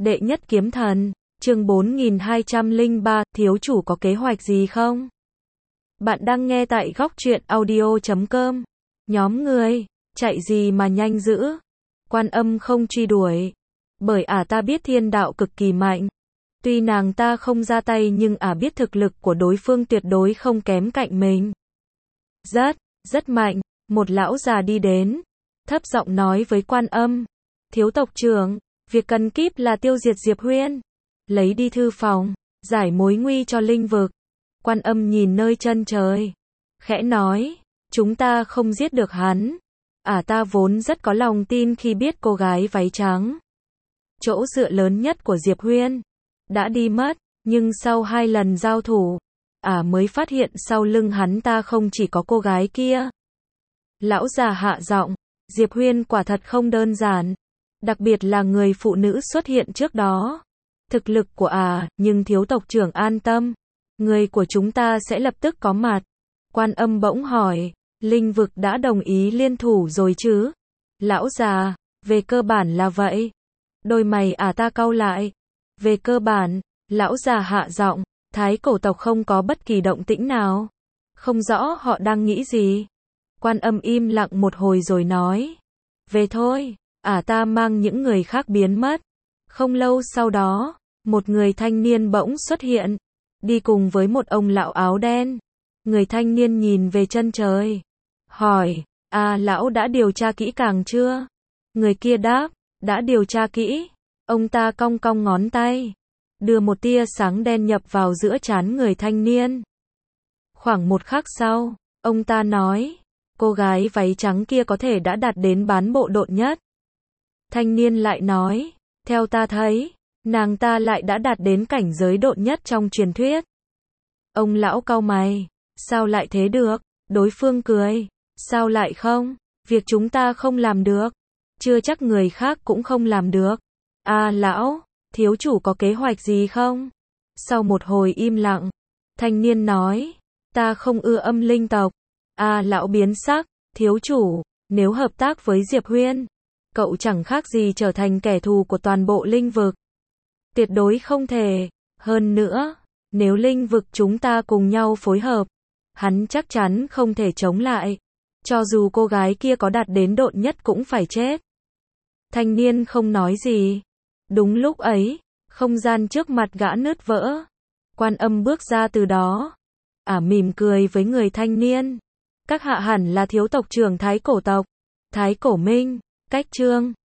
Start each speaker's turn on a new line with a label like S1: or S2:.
S1: Đệ nhất kiếm thần, chương 4203, thiếu chủ có kế hoạch gì không? Bạn đang nghe tại góc truyện audio.com. Nhóm người, chạy gì mà nhanh dữ? Quan Âm không truy đuổi. Bởi ta biết thiên đạo cực kỳ mạnh. Tuy nàng ta không ra tay nhưng biết thực lực của đối phương tuyệt đối không kém cạnh mình. Rất mạnh. Một lão già đi đến, thấp giọng nói với Quan Âm. Thiếu tộc trưởng, việc cần kíp là tiêu diệt Diệp Huyên. Lấy đi thư phòng, giải mối nguy cho linh vực. Quan Âm nhìn nơi chân trời, khẽ nói, chúng ta không giết được hắn. Ta vốn rất có lòng tin khi biết cô gái váy trắng, chỗ dựa lớn nhất của Diệp Huyên, đã đi mất, nhưng sau 2 lần giao thủ, mới phát hiện sau lưng hắn ta không chỉ có cô gái kia. Lão già hạ giọng, Diệp Huyên quả thật không đơn giản, đặc biệt là người phụ nữ xuất hiện trước đó. Thực lực của nhưng thiếu tộc trưởng an tâm, người của chúng ta sẽ lập tức có mặt. Quan Âm bỗng hỏi, linh vực đã đồng ý liên thủ rồi chứ? Lão già, về cơ bản là vậy. Đôi mày ta cau lại. Về cơ bản, lão già hạ giọng, Thái cổ tộc không có bất kỳ động tĩnh nào. Không rõ họ đang nghĩ gì. Quan Âm im lặng một hồi rồi nói, về thôi. Ta mang những người khác biến mất. Không lâu sau đó, một người thanh niên bỗng xuất hiện, đi cùng với một ông lão áo đen. Người thanh niên nhìn về chân trời, hỏi, lão đã điều tra kỹ càng chưa? Người kia đáp, đã điều tra kỹ. Ông ta cong cong ngón tay, đưa một tia sáng đen nhập vào giữa trán người thanh niên. Khoảng một khắc sau, ông ta nói, cô gái váy trắng kia có thể đã đạt đến bán bộ độn nhất. Thanh niên lại nói, theo ta thấy, nàng ta lại đã đạt đến cảnh giới độn nhất trong truyền thuyết. Ông lão cau mày, sao lại thế được? Đối phương cười, sao lại không? Việc chúng ta không làm được, chưa chắc người khác cũng không làm được. Lão, thiếu chủ có kế hoạch gì không? Sau một hồi im lặng, thanh niên nói, ta không ưa âm linh tộc. Lão biến sắc, thiếu chủ, nếu hợp tác với Diệp Huyên, cậu chẳng khác gì trở thành kẻ thù của toàn bộ linh vực. Tuyệt đối không thể. Hơn nữa, nếu linh vực chúng ta cùng nhau phối hợp, hắn chắc chắn không thể chống lại. Cho dù cô gái kia có đạt đến độn nhất cũng phải chết. Thanh niên không nói gì. Đúng lúc ấy, không gian trước mặt gã nứt vỡ. Quan Âm bước ra từ đó. Mỉm cười với người thanh niên. Các hạ hẳn là thiếu tộc trưởng Thái cổ tộc. Thái cổ Minh, cách chương